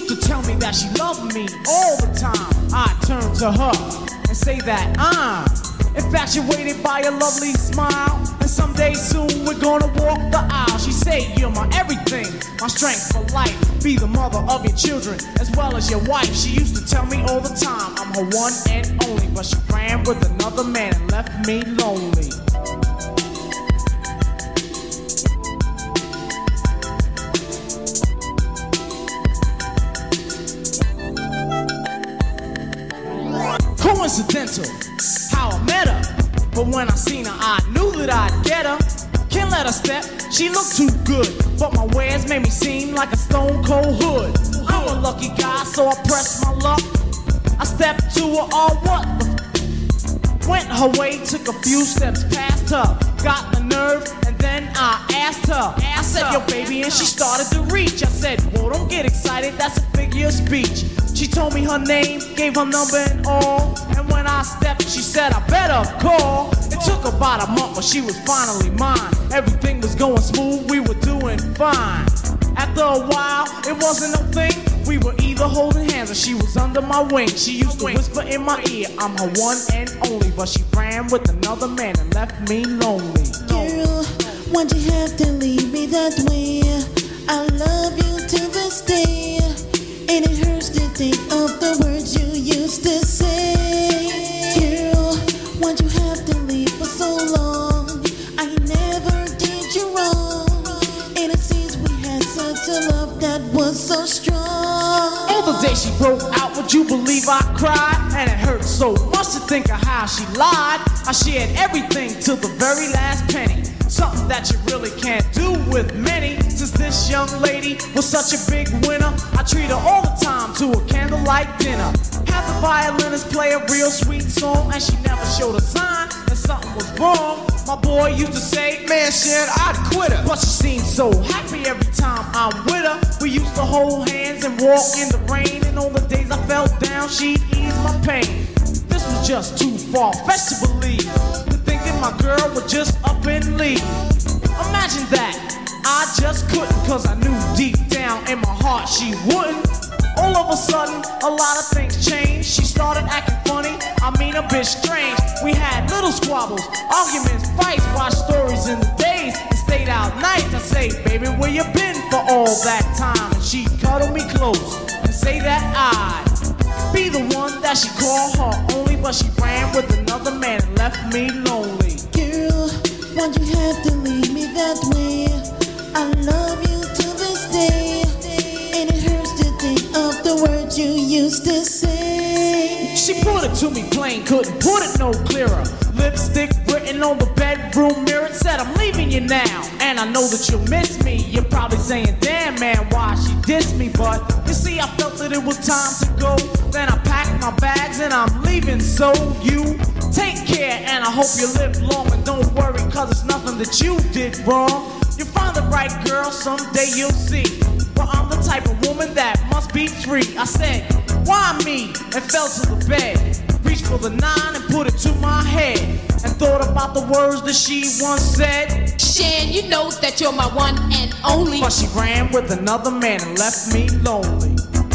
to tell me that she loved me all the time. I turn to her and say that I'm infatuated by your lovely smile, and someday soon we're gonna walk the aisle. She say you're my everything, my strength for life. Be the mother of your children as well as your wife. She used to tell me all the time I'm her one and only, but she ran with another man and left me lonely. Coincidental how I met her, but when I seen her I knew that I'd get her. Can't let her step, she looked too good, but my wares made me seem like a stone cold hood. I'm a lucky guy, so I pressed my luck. I stepped to her, oh what the went her way, took a few steps past her, got the nerve, and then I asked her. I said, yo baby, and she started to reach. I said, whoa, don't get excited, that's a figure of speech. She told me her name, gave her number and all, and when I stepped, she said I better call. It took about a month, but she was finally mine. Everything was going smooth, we were doing fine. After a while, it wasn't no thing. We were either holding hands or she was under my wing. She used to whisper in my ear, I'm her one and only, but she ran with another man and left me lonely. Girl, why'd you have to leave me that way? I love you to this day, and it hurts to think of the words you used to say. Girl, why'd you have to leave for so long? I never did you wrong, and it seems we had such a love that was so strong. All the day she broke out, would you believe I cried? And it hurt so much to think of how she lied. I shared everything to the very last penny, something that you really can't do with many. Since this young lady was such a big winner, I treat her all the time to a candlelight dinner. Have the violinist play a real sweet song, and she never showed a sign that something was wrong. My boy used to say, man shit, I'd quit her, but she seemed so happy every time I'm with her. We used to hold hands and walk in the rain, and on the days I fell down, she'd ease my pain. This was just too far-fetched to believe, thinking my girl would just up and leave. Imagine that, I just couldn't, cause I knew deep down in my heart she wouldn't. All of a sudden, a lot of things changed. She started acting funny, I mean a bit strange. We had little squabbles, arguments, fights, watched stories in the days, and stayed out nights. I say, baby, where you been for all that time? And she'd cuddle me close and say that I'd be the one that she called her only, but she ran with another man and left me lonely. Girl, why'd you have to leave me that way? I love you to this day, and it hurts to think of the words you used to say. She put it to me plain, couldn't put it no clearer. Lipstick written on the bedroom mirror, it said I'm leaving you now, and I know that you'll miss me. You're probably saying, damn man, why she dissed me? But you see, I felt that it was time to go. Then I packed my bags and I'm leaving, so you take care, and I hope you live long, and don't worry, cause it's nothing that you did wrong. You'll find the right girl, someday you'll see. But I'm the type of woman that must be free. I said, why me? And fell to the bed, reached for the 9 and put it to my head, and thought about the words that she once said. Shan, you know that you're my one and only, but she ran with another man and left me lonely.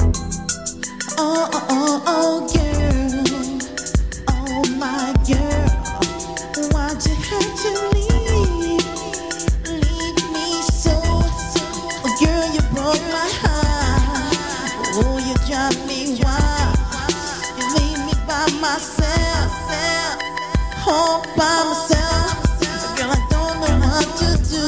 Oh, oh, oh, oh, girl, oh my girl, why'd you have to leave me so? Oh, girl, you broke my heart. Oh, you drive me wild. You leave me by myself, all by myself. Girl, I don't know what to do.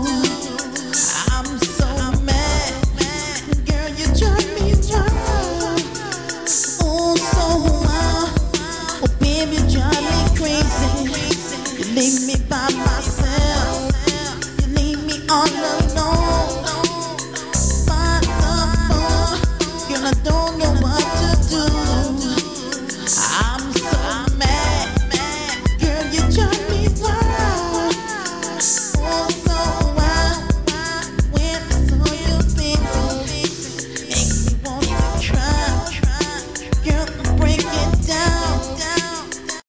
I'm so mad. Girl, you drive me wild. Oh, so wild. Oh, baby, you drive me crazy. You leave me by myself.